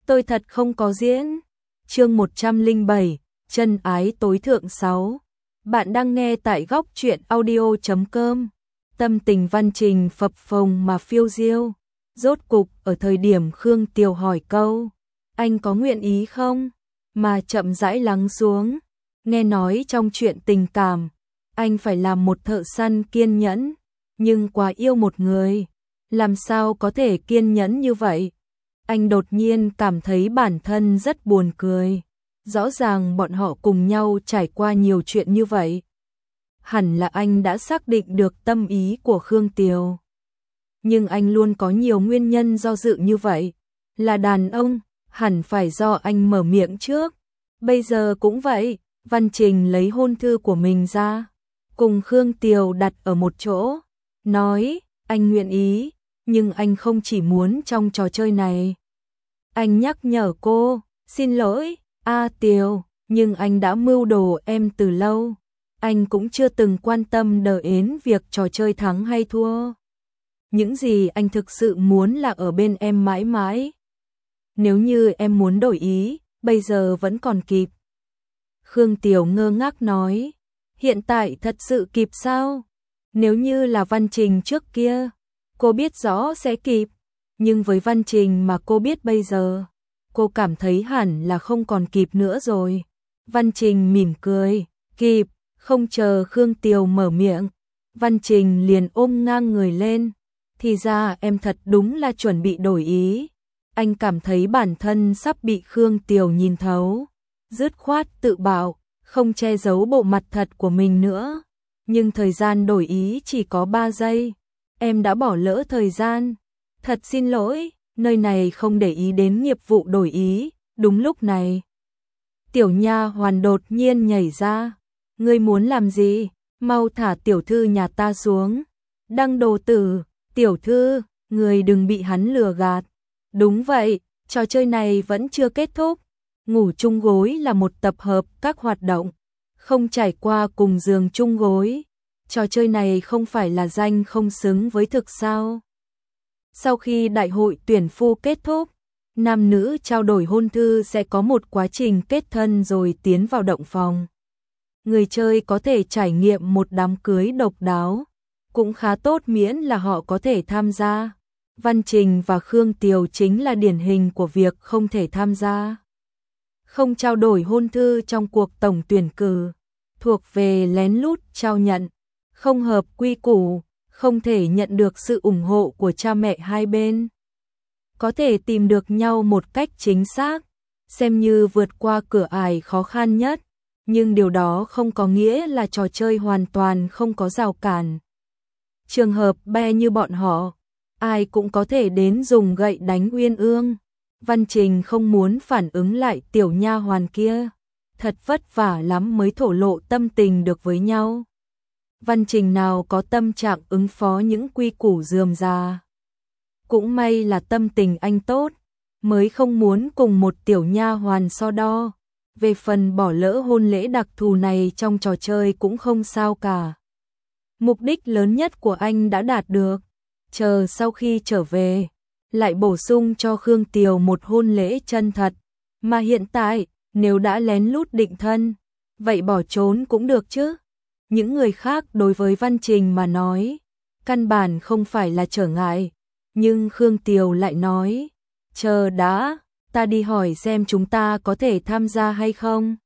tôi thật không có diễn. Chương 107, chân ái tối thượng 6. Bạn đang nghe tại góc truyện audio.com. Tâm tình Văn Trình phập phồng mà phiêu diêu. Rốt cục ở thời điểm Khương Tiều hỏi câu, anh có nguyện ý không? Mà chậm rãi lắng xuống. Nghe nói trong chuyện tình cảm, anh phải làm một thợ săn kiên nhẫn, nhưng quá yêu một người, làm sao có thể kiên nhẫn như vậy? Anh đột nhiên cảm thấy bản thân rất buồn cười. Rõ ràng bọn họ cùng nhau trải qua nhiều chuyện như vậy. Hẳn là anh đã xác định được tâm ý của Khương Tiều. Nhưng anh luôn có nhiều nguyên nhân do dự như vậy. Là đàn ông, hẳn phải do anh mở miệng trước. Bây giờ cũng vậy, Văn Trình lấy hôn thư của mình ra, cùng Khương Tiều đặt ở một chỗ, nói, anh nguyện ý, nhưng anh không chỉ muốn trong trò chơi này. Anh nhắc nhở cô, xin lỗi, Tiều, nhưng anh đã mưu đồ em từ lâu. Anh cũng chưa từng quan tâm đến việc trò chơi thắng hay thua. Những gì anh thực sự muốn là ở bên em mãi mãi. Nếu như em muốn đổi ý, bây giờ vẫn còn kịp. Khương Tiều ngơ ngác nói, hiện tại thật sự kịp sao? Nếu như là Văn Trình trước kia, cô biết rõ sẽ kịp. Nhưng với Văn Trình mà cô biết bây giờ, cô cảm thấy hẳn là không còn kịp nữa rồi. Văn Trình mỉm cười, kịp, không chờ Khương Tiều mở miệng. Văn Trình liền ôm ngang người lên. Thì ra em thật đúng là chuẩn bị đổi ý. Anh cảm thấy bản thân sắp bị Khương Tiều nhìn thấu. Dứt khoát tự bảo, không che giấu bộ mặt thật của mình nữa. Nhưng thời gian đổi ý chỉ có 3 giây. Em đã bỏ lỡ thời gian. Thật xin lỗi, nơi này không để ý đến nghiệp vụ đổi ý. Đúng lúc này, tiểu nha hoàn đột nhiên nhảy ra. Ngươi muốn làm gì? Mau thả tiểu thư nhà ta xuống. Đăng đồ tử, tiểu thư, người đừng bị hắn lừa gạt. Đúng vậy, trò chơi này vẫn chưa kết thúc. Ngủ chung gối là một tập hợp các hoạt động, không trải qua cùng giường chung gối. Trò chơi này không phải là danh không xứng với thực sao? Sau khi đại hội tuyển phu kết thúc, nam nữ trao đổi hôn thư sẽ có một quá trình kết thân rồi tiến vào động phòng. Người chơi có thể trải nghiệm một đám cưới độc đáo, cũng khá tốt miễn là họ có thể tham gia. Văn Trình và Khương Tiều chính là điển hình của việc không thể tham gia. Không trao đổi hôn thư trong cuộc tổng tuyển cử, thuộc về lén lút trao nhận, không hợp quy củ, không thể nhận được sự ủng hộ của cha mẹ hai bên. Có thể tìm được nhau một cách chính xác, xem như vượt qua cửa ải khó khăn nhất, nhưng điều đó không có nghĩa là trò chơi hoàn toàn không có rào cản. Trường hợp be như bọn họ, ai cũng có thể đến dùng gậy đánh Uyên Ương. Văn Trình không muốn phản ứng lại tiểu nha hoàn kia, thật vất vả lắm mới thổ lộ tâm tình được với nhau. Văn Trình nào có tâm trạng ứng phó những quy củ rườm rà. Cũng may là tâm tình anh tốt, mới không muốn cùng một tiểu nha hoàn so đo. Về phần bỏ lỡ hôn lễ đặc thù này trong trò chơi cũng không sao cả. Mục đích lớn nhất của anh đã đạt được. Chờ sau khi trở về, lại bổ sung cho Khương Tiều một hôn lễ chân thật. Mà hiện tại, nếu đã lén lút định thân, vậy bỏ trốn cũng được chứ. Những người khác đối với Văn Trình mà nói, căn bản không phải là trở ngại. Nhưng Khương Tiều lại nói, chờ đã, ta đi hỏi xem chúng ta có thể tham gia hay không.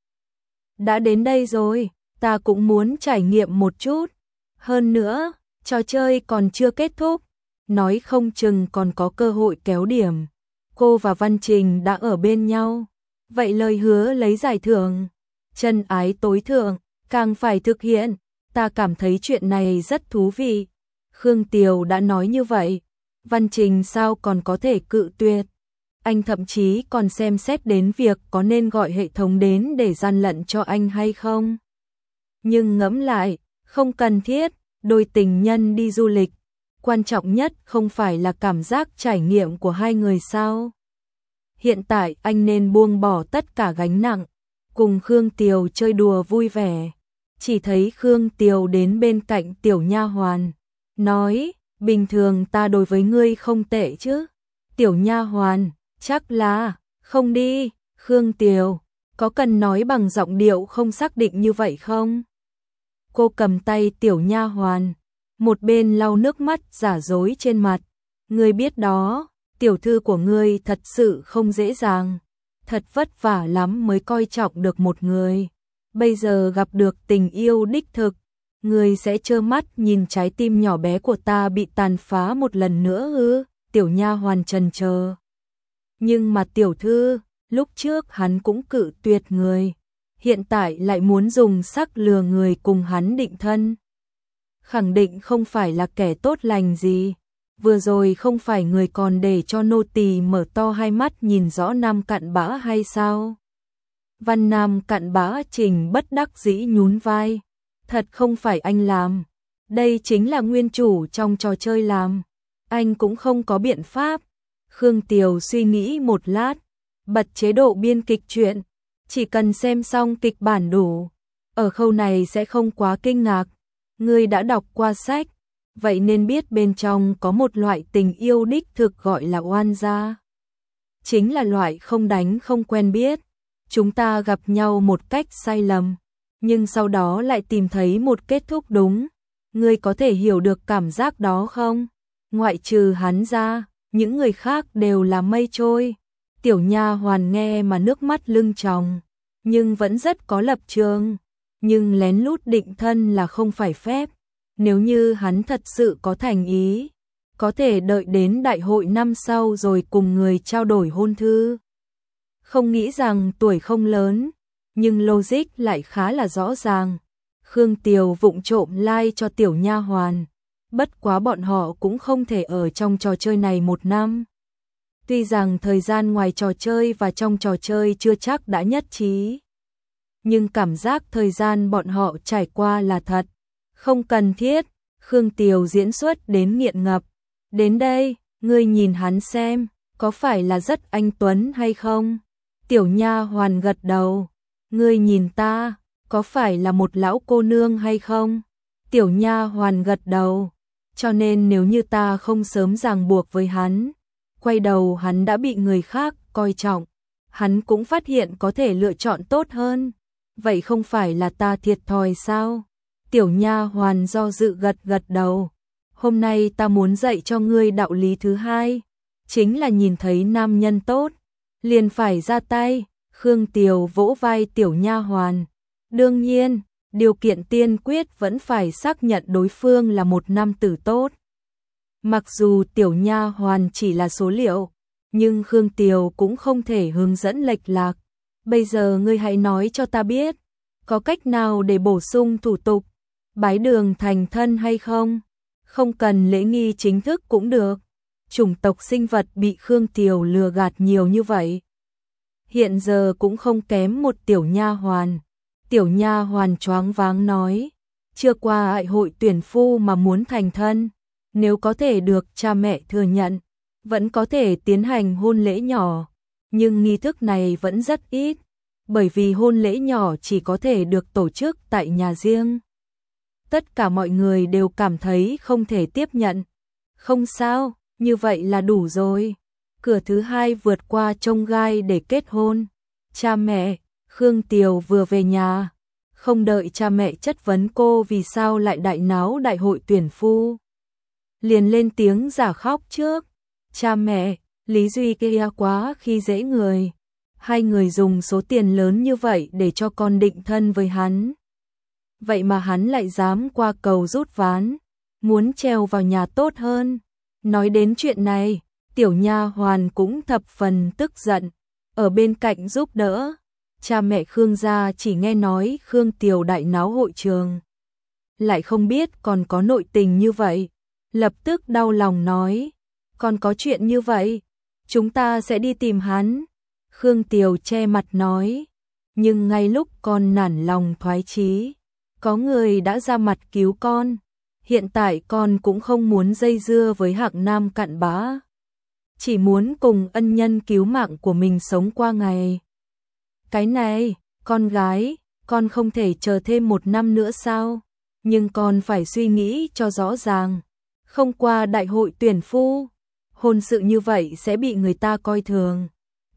Đã đến đây rồi, ta cũng muốn trải nghiệm một chút. Hơn nữa, trò chơi còn chưa kết thúc, nói không chừng còn có cơ hội kéo điểm. Cô và Văn Trình đã ở bên nhau, vậy lời hứa lấy giải thưởng, chân ái tối thượng, càng phải thực hiện. Ta cảm thấy chuyện này rất thú vị. Khương Tiều đã nói như vậy, Văn Trình sao còn có thể cự tuyệt. Anh thậm chí còn xem xét đến việc có nên gọi hệ thống đến để gian lận cho anh hay không. Nhưng ngẫm lại, không cần thiết. Đôi tình nhân đi du lịch, quan trọng nhất không phải là cảm giác trải nghiệm của hai người sao? Hiện tại anh nên buông bỏ tất cả gánh nặng, cùng Khương Tiều chơi đùa vui vẻ. Chỉ thấy Khương Tiều đến bên cạnh tiểu nha hoàn, nói, bình thường ta đối với ngươi không tệ chứ? Tiểu nha hoàn, chắc là, Không đi, Khương Tiều, có cần nói bằng giọng điệu không xác định như vậy không? Cô cầm tay tiểu nha hoàn, một bên lau nước mắt giả dối trên mặt. Ngươi biết đó, tiểu thư của ngươi thật sự không dễ dàng, thật vất vả lắm mới coi trọng được một người. Bây giờ gặp được tình yêu đích thực, ngươi sẽ trơ mắt nhìn trái tim nhỏ bé của ta bị tàn phá một lần nữa ư? Tiểu nha hoàn trần chờ. Nhưng mà tiểu thư, lúc trước hắn cũng cự tuyệt người, hiện tại lại muốn dùng sắc lừa người cùng hắn định thân. Khẳng định không phải là kẻ tốt lành gì. Vừa rồi không phải người còn để cho nô tỳ mở to hai mắt nhìn rõ Nam Cặn Bã hay sao? Văn Nam Cặn Bã Trình bất đắc dĩ nhún vai. Thật không phải anh làm. Đây chính là nguyên chủ trong trò chơi làm. Anh cũng không có biện pháp. Khương Tiều suy nghĩ một lát, bật chế độ biên kịch truyện. Chỉ cần xem xong kịch bản đủ. Ở khâu này sẽ không quá kinh ngạc. Ngươi đã đọc qua sách, vậy nên biết bên trong có một loại tình yêu đích thực gọi là oan gia. Chính là loại không đánh không quen biết. Chúng ta gặp nhau một cách sai lầm, nhưng sau đó lại tìm thấy một kết thúc đúng. Ngươi có thể hiểu được cảm giác đó không? Ngoại trừ hắn ra, những người khác đều là mây trôi. Tiểu nha hoàn nghe mà nước mắt lưng tròng, nhưng vẫn rất có lập trường. Nhưng lén lút định thân là không phải phép. Nếu như hắn thật sự có thành ý, có thể đợi đến đại hội năm sau rồi cùng người trao đổi hôn thư. Không nghĩ rằng tuổi không lớn, nhưng logic lại khá là rõ ràng. Khương Tiều vụng trộm like cho tiểu nha hoàn. Bất quá bọn họ cũng không thể ở trong trò chơi này một năm. Tuy rằng thời gian ngoài trò chơi và trong trò chơi chưa chắc đã nhất trí, nhưng cảm giác thời gian bọn họ trải qua là thật. Không cần thiết. Khương Tiều diễn xuất đến nghiện ngập. Đến đây, ngươi nhìn hắn xem, có phải là rất anh tuấn hay không? Tiểu nha hoàn gật đầu. Ngươi nhìn ta, có phải là một lão cô nương hay không? Tiểu nha hoàn gật đầu. Cho nên nếu như ta không sớm ràng buộc với hắn, quay đầu hắn đã bị người khác coi trọng, hắn cũng phát hiện có thể lựa chọn tốt hơn. Vậy không phải là ta thiệt thòi sao? Tiểu nha hoàn do dự gật gật đầu. Hôm nay ta muốn dạy cho ngươi đạo lý thứ hai, chính là nhìn thấy nam nhân tốt, liền phải ra tay. Khương Tiều vỗ vai tiểu nha hoàn. Đương nhiên, điều kiện tiên quyết vẫn phải xác nhận đối phương là một nam tử tốt. Mặc dù tiểu nha hoàn chỉ là số liệu, nhưng Khương Tiều cũng không thể hướng dẫn lệch lạc. Bây giờ ngươi hãy nói cho ta biết, có cách nào để bổ sung thủ tục bái đường thành thân hay không? Không cần lễ nghi chính thức cũng được. Chủng tộc sinh vật bị Khương Tiều lừa gạt nhiều như vậy, hiện giờ cũng không kém một tiểu nha hoàn. Tiểu nha hoàn choáng váng nói, chưa qua đại hội tuyển phu mà muốn thành thân, nếu có thể được cha mẹ thừa nhận, vẫn có thể tiến hành hôn lễ nhỏ, nhưng nghi thức này vẫn rất ít, bởi vì hôn lễ nhỏ chỉ có thể được tổ chức tại nhà riêng. Tất cả mọi người đều cảm thấy không thể tiếp nhận. Không sao, như vậy là đủ rồi. Cửa thứ hai vượt qua chông gai để kết hôn. Cha mẹ, Khương Tiều vừa về nhà, không đợi cha mẹ chất vấn cô vì sao lại đại náo đại hội tuyển phu, liền lên tiếng giả khóc trước. Cha mẹ, Lý Duy kia quá khi dễ người. Hai người dùng số tiền lớn như vậy để cho con định thân với hắn. Vậy mà hắn lại dám qua cầu rút ván, muốn trèo vào nhà tốt hơn. Nói đến chuyện này, tiểu nha hoàn cũng thập phần tức giận, ở bên cạnh giúp đỡ. Cha mẹ Khương gia chỉ nghe nói Khương Tiều đại náo hội trường, lại không biết còn có nội tình như vậy, lập tức đau lòng nói, còn có chuyện như vậy, chúng ta sẽ đi tìm hắn. Khương Tiều che mặt nói, nhưng ngay lúc con nản lòng thoái chí, có người đã ra mặt cứu con. Hiện tại con cũng không muốn dây dưa với hạng Nam Cặn Bã, chỉ muốn cùng ân nhân cứu mạng của mình sống qua ngày. Cái này, con gái, con không thể chờ thêm 1 năm nữa sao? Nhưng con phải suy nghĩ cho rõ ràng, không qua đại hội tuyển phu, hôn sự như vậy sẽ bị người ta coi thường.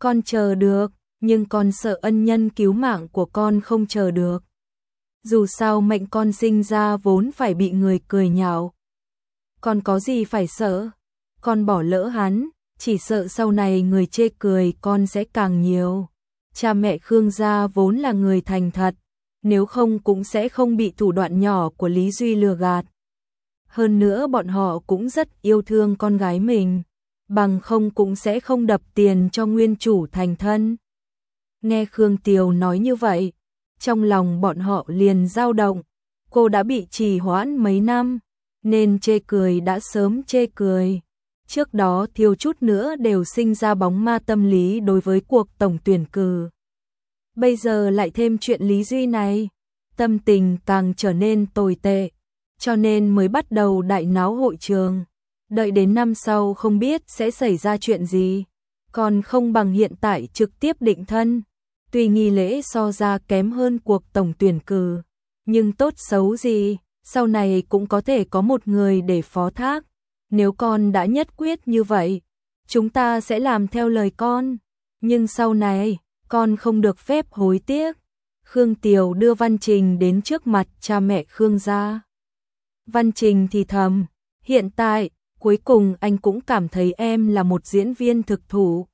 Con chờ được, nhưng con sợ ân nhân cứu mạng của con không chờ được. Dù sao mệnh con sinh ra vốn phải bị người cười nhạo. Con có gì phải sợ? Con bỏ lỡ hắn, chỉ sợ sau này người chê cười con sẽ càng nhiều. Cha mẹ Khương gia vốn là người thành thật, nếu không cũng sẽ không bị thủ đoạn nhỏ của Lý Duy lừa gạt. Hơn nữa bọn họ cũng rất yêu thương con gái mình, bằng không cũng sẽ không đập tiền cho nguyên chủ thành thân. Nghe Khương Tiều nói như vậy, trong lòng bọn họ liền dao động, cô đã bị trì hoãn mấy năm, nên chê cười đã sớm chê cười. Trước đó thiếu chút nữa đều sinh ra bóng ma tâm lý đối với cuộc tổng tuyển cử. Bây giờ lại thêm chuyện Lý Duy này, tâm tình càng trở nên tồi tệ, cho nên mới bắt đầu đại náo hội trường. Đợi đến năm sau không biết sẽ xảy ra chuyện gì, còn không bằng hiện tại trực tiếp định thân. Tuy nghi lễ so ra kém hơn cuộc tổng tuyển cử, nhưng tốt xấu gì, sau này cũng có thể có một người để phó thác. Nếu con đã nhất quyết như vậy, chúng ta sẽ làm theo lời con, nhưng sau này, con không được phép hối tiếc. Khương Tiều đưa Văn Trình đến trước mặt cha mẹ Khương gia. Văn Trình thì thầm, hiện tại, cuối cùng anh cũng cảm thấy em là một diễn viên thực thụ.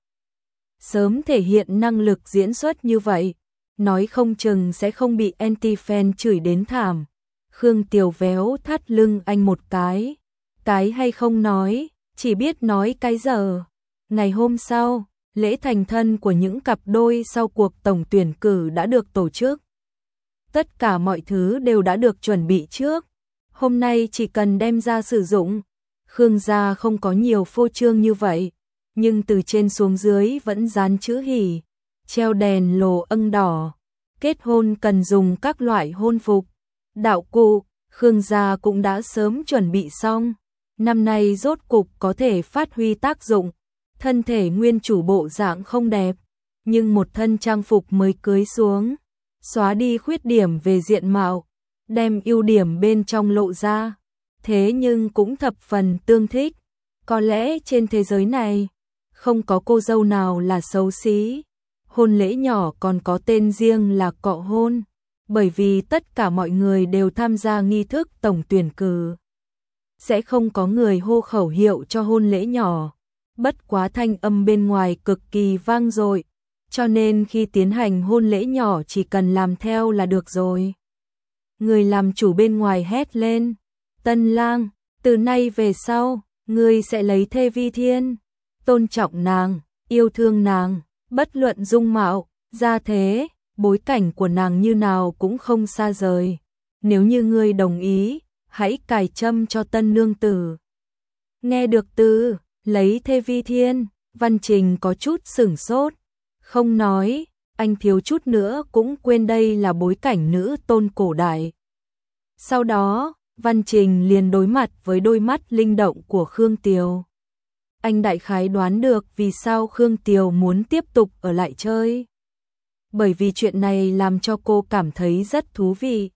Sớm thể hiện năng lực diễn xuất như vậy, nói không chừng sẽ không bị anti-fan chửi đến thảm. Khương Tiều véo thắt lưng anh một cái hay không nói, chỉ biết nói cái giờ. Ngày hôm sau, lễ thành thân của những cặp đôi sau cuộc tổng tuyển cử đã được tổ chức. Tất cả mọi thứ đều đã được chuẩn bị trước, hôm nay chỉ cần đem ra sử dụng. Khương gia không có nhiều phô trương như vậy, nhưng từ trên xuống dưới vẫn dán chữ hỉ, treo đèn lồ âng đỏ. Kết hôn cần dùng các loại hôn phục, đạo cụ, Khương gia cũng đã sớm chuẩn bị xong. Năm nay rốt cục có thể phát huy tác dụng. Thân thể nguyên chủ bộ dạng không đẹp, nhưng một thân trang phục mới cưới xuống, xóa đi khuyết điểm về diện mạo, đem ưu điểm bên trong lộ ra. Thế nhưng cũng thập phần tương thích. Có lẽ trên thế giới này, không có cô dâu nào là xấu xí. Hôn lễ nhỏ còn có tên riêng là cọ hôn, bởi vì tất cả mọi người đều tham gia nghi thức tổng tuyển cử. Sẽ không có người hô khẩu hiệu cho hôn lễ nhỏ, bất quá thanh âm bên ngoài cực kỳ vang dội, cho nên khi tiến hành hôn lễ nhỏ chỉ cần làm theo là được rồi. Người làm chủ bên ngoài hét lên, tân lang, từ nay về sau, ngươi sẽ lấy thê Vi Thiên, tôn trọng nàng, yêu thương nàng, bất luận dung mạo, gia thế, bối cảnh của nàng như nào cũng không xa rời. Nếu như ngươi đồng ý, hãy cài châm cho tân nương tử. Nghe được từ lấy thê Vi Thiên, Văn Trình có chút sửng sốt, không nói, anh thiếu chút nữa cũng quên đây là bối cảnh nữ tôn cổ đại. Sau đó, Văn Trình liền đối mặt với đôi mắt linh động của Khương Tiều. Anh đại khái đoán được vì sao Khương Tiều muốn tiếp tục ở lại chơi. Bởi vì chuyện này làm cho cô cảm thấy rất thú vị.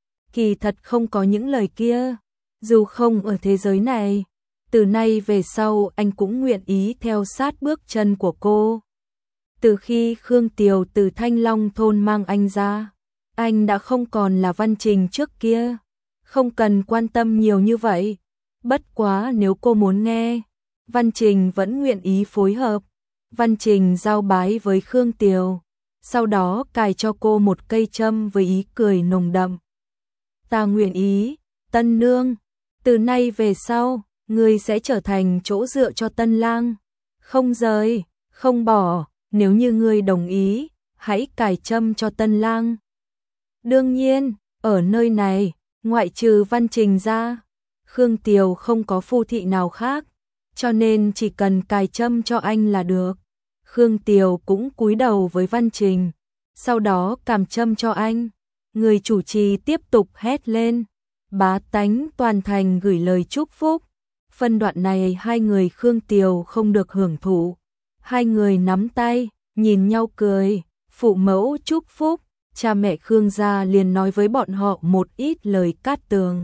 Kỳ thật không có những lời kia, dù không ở thế giới này, từ nay về sau anh cũng nguyện ý theo sát bước chân của cô. Từ khi Khương Tiều từ Thanh Long thôn mang anh ra, anh đã không còn là Văn Trình trước kia, không cần quan tâm nhiều như vậy. Bất quá nếu cô muốn nghe, Văn Trình vẫn nguyện ý phối hợp. Văn Trình giao bái với Khương Tiều, sau đó cài cho cô một cây châm với ý cười nồng đậm. Ta nguyện ý, tân nương, từ nay về sau, ngươi sẽ trở thành chỗ dựa cho tân lang, không rời, không bỏ, nếu như ngươi đồng ý, hãy cài châm cho tân lang. Đương nhiên, ở nơi này, ngoại trừ Văn Trình ra, Khương Tiều không có phu thị nào khác, cho nên chỉ cần cài châm cho anh là được. Khương Tiều cũng cúi đầu với Văn Trình, sau đó càm châm cho anh. Người chủ trì tiếp tục hét lên, bá tánh toàn thành gửi lời chúc phúc. Phân đoạn này hai người Khương Tiều không được hưởng thụ. Hai người nắm tay, nhìn nhau cười, phụ mẫu chúc phúc. Cha mẹ Khương gia liền nói với bọn họ một ít lời cát tường.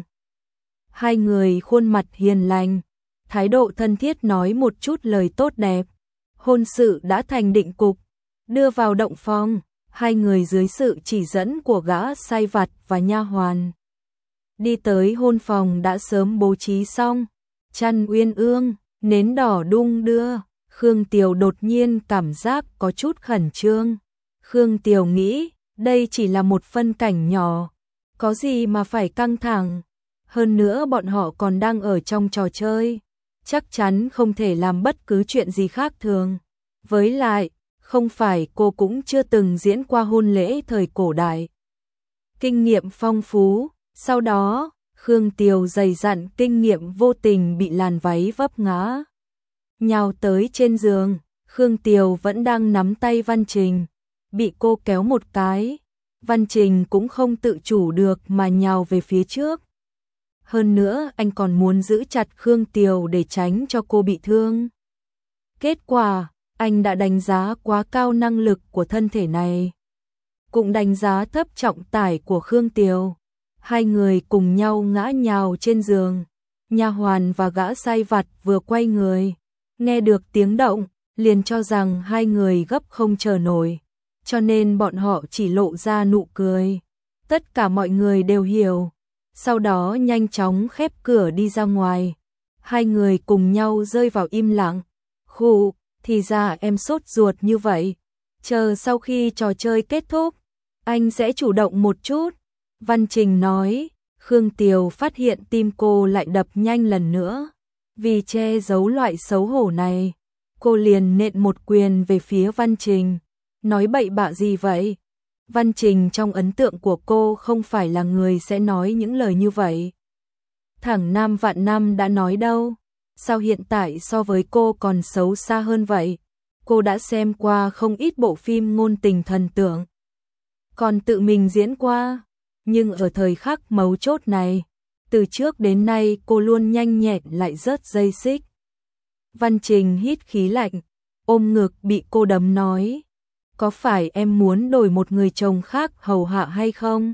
Hai người khuôn mặt hiền lành, thái độ thân thiết nói một chút lời tốt đẹp. hôn sự đã thành định cục. Đưa vào động phòng, hai người dưới sự chỉ dẫn của gã sai vặt và nha hoàn. Đi tới hôn phòng đã sớm bố trí xong, chăn uyên ương, nến đỏ đung đưa. Khương Tiều đột nhiên cảm giác có chút khẩn trương. Khương Tiều nghĩ, đây chỉ là một phân cảnh nhỏ, có gì mà phải căng thẳng. Hơn nữa bọn họ còn đang ở trong trò chơi, chắc chắn không thể làm bất cứ chuyện gì khác thường. Với lại, không phải cô cũng chưa từng diễn qua hôn lễ thời cổ đại. Kinh nghiệm phong phú, sau đó, Khương Tiều dày dặn kinh nghiệm vô tình bị làn váy vấp ngã. Nhào tới trên giường, Khương Tiều vẫn đang nắm tay Văn Trình, bị cô kéo một cái, Văn Trình cũng không tự chủ được mà nhào về phía trước. Hơn nữa anh còn muốn giữ chặt Khương Tiều để tránh cho cô bị thương. Kết quả, anh đã đánh giá quá cao năng lực của thân thể này, cũng đánh giá thấp trọng tải của Khương Tiều. Hai người cùng nhau ngã nhào trên giường, nha hoàn và gã sai vặt vừa quay người, nghe được tiếng động, liền cho rằng hai người gấp không chờ nổi, cho nên bọn họ chỉ lộ ra nụ cười. Tất cả mọi người đều hiểu, sau đó nhanh chóng khép cửa đi ra ngoài. Hai người cùng nhau rơi vào im lặng. Khụ, thì ra em sốt ruột như vậy. Chờ sau khi trò chơi kết thúc, anh sẽ chủ động một chút. Văn Trình nói. Khương Tiều phát hiện tim cô lại đập nhanh lần nữa. Vì che giấu loại xấu hổ này, cô liền nện một quyền về phía Văn Trình. Nói bậy bạ gì vậy? Văn Trình trong ấn tượng của cô không phải là người sẽ nói những lời như vậy. Thẳng Nam Vạn Năm đã nói đâu, sao hiện tại so với cô còn xấu xa hơn vậy? Cô đã xem qua không ít bộ phim ngôn tình thần tượng, còn tự mình diễn qua, nhưng ở thời khắc mấu chốt này, từ trước đến nay cô luôn nhanh nhẹn lại rớt dây xích. Văn Trình hít khí lạnh, ôm ngực bị cô đấm nói. Có phải em muốn đổi một người chồng khác hầu hạ hay không?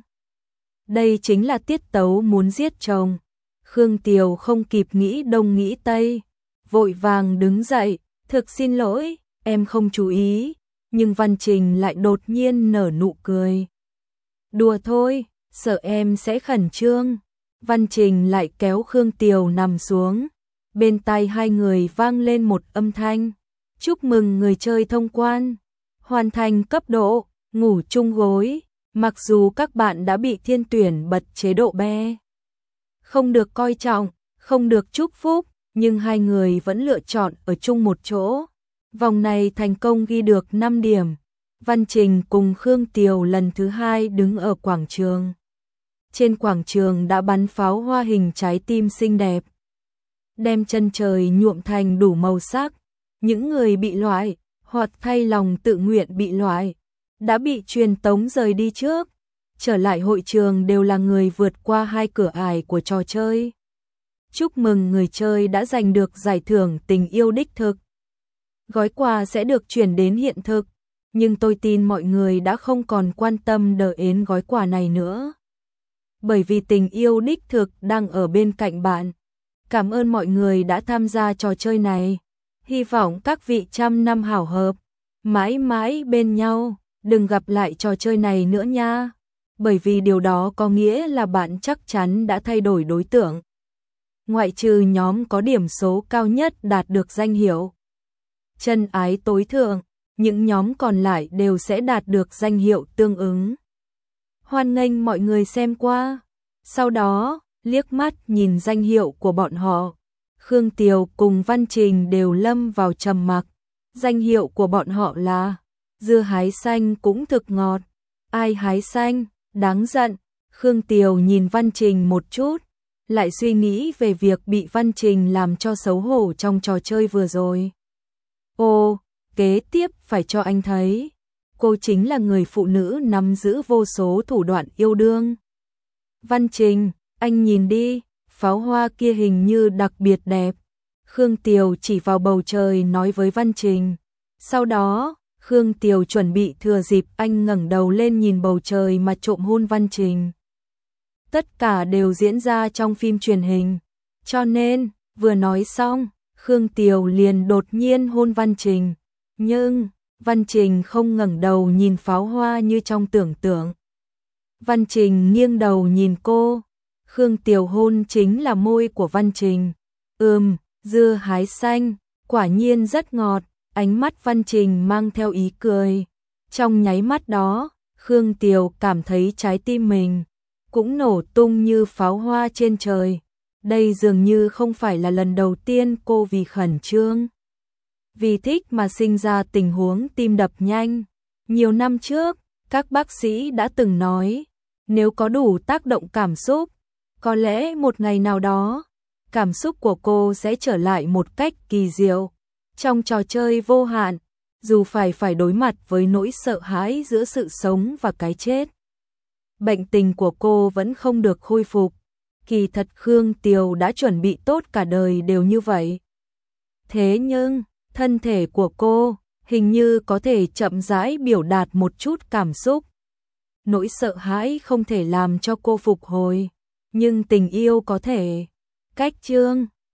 Đây chính là tiết tấu muốn giết chồng. Khương Tiều không kịp nghĩ đông nghĩ tây, vội vàng đứng dậy, thực xin lỗi, em không chú ý. Nhưng Văn Trình lại đột nhiên nở nụ cười. Đùa thôi, sợ em sẽ khẩn trương. Văn Trình lại kéo Khương Tiều nằm xuống. Bên tai hai người vang lên một âm thanh. Chúc mừng người chơi thông quan. Hoàn thành cấp độ, ngủ chung gối. Mặc dù các bạn đã bị thiên tuyển bật chế độ be, không được coi trọng, không được chúc phúc, nhưng hai người vẫn lựa chọn ở chung một chỗ. Vòng này thành công ghi được 5 điểm. Văn Trình cùng Khương Tiều lần thứ hai đứng ở quảng trường. Trên quảng trường đã bắn pháo hoa hình trái tim xinh đẹp, đem chân trời nhuộm thành đủ màu sắc. Những người bị loại, hoặc thay lòng tự nguyện bị loại, đã bị truyền tống rời đi trước. Trở lại hội trường đều là người vượt qua 2 cửa ải của trò chơi. Chúc mừng người chơi đã giành được giải thưởng tình yêu đích thực. Gói quà sẽ được chuyển đến hiện thực, nhưng tôi tin mọi người đã không còn quan tâm đến gói quà này nữa. Bởi vì tình yêu đích thực đang ở bên cạnh bạn. Cảm ơn mọi người đã tham gia trò chơi này. Hy vọng các vị trăm năm hảo hợp, mãi mãi bên nhau, đừng gặp lại trò chơi này nữa nha. Bởi vì điều đó có nghĩa là bạn chắc chắn đã thay đổi đối tượng. Ngoại trừ nhóm có điểm số cao nhất đạt được danh hiệu chân ái tối thượng, những nhóm còn lại đều sẽ đạt được danh hiệu tương ứng. Hoan nghênh mọi người xem qua. Sau đó, liếc mắt nhìn danh hiệu của bọn họ, Khương Tiều cùng Văn Trình đều lâm vào trầm mặc. Danh hiệu của bọn họ là dưa hái xanh cũng thực ngọt. Ai hái xanh, đáng giận. Khương Tiều nhìn Văn Trình một chút, lại suy nghĩ về việc bị Văn Trình làm cho xấu hổ trong trò chơi vừa rồi. Ô, kế tiếp phải cho anh thấy, cô chính là người phụ nữ nắm giữ vô số thủ đoạn yêu đương. Văn Trình, anh nhìn đi, pháo hoa kia hình như đặc biệt đẹp. Khương Tiều chỉ vào bầu trời nói với Văn Trình. Sau đó, Khương Tiều chuẩn bị thừa dịp anh ngẩng đầu lên nhìn bầu trời mà trộm hôn Văn Trình. Tất cả đều diễn ra trong phim truyền hình, cho nên, vừa nói xong, Khương Tiều liền đột nhiên hôn Văn Trình. Nhưng, Văn Trình không ngẩng đầu nhìn pháo hoa như trong tưởng tượng. Văn Trình nghiêng đầu nhìn cô. Khương Tiều hôn chính là môi của Văn Trình. Dưa hái xanh, quả nhiên rất ngọt. Ánh mắt Văn Trình mang theo ý cười. Trong nháy mắt đó, Khương Tiều cảm thấy trái tim mình cũng nổ tung như pháo hoa trên trời. Đây dường như không phải là lần đầu tiên cô vì khẩn trương, vì thích mà sinh ra tình huống tim đập nhanh. Nhiều năm trước, các bác sĩ đã từng nói, nếu có đủ tác động cảm xúc, có lẽ một ngày nào đó, cảm xúc của cô sẽ trở lại một cách kỳ diệu. Trong trò chơi vô hạn, dù phải đối mặt với nỗi sợ hãi giữa sự sống và cái chết, bệnh tình của cô vẫn không được khôi phục. Kỳ thật Khương Tiều đã chuẩn bị tốt cả đời đều như vậy. Thế nhưng, thân thể của cô hình như có thể chậm rãi biểu đạt một chút cảm xúc. Nỗi sợ hãi không thể làm cho cô phục hồi, nhưng tình yêu có thể. Cách chương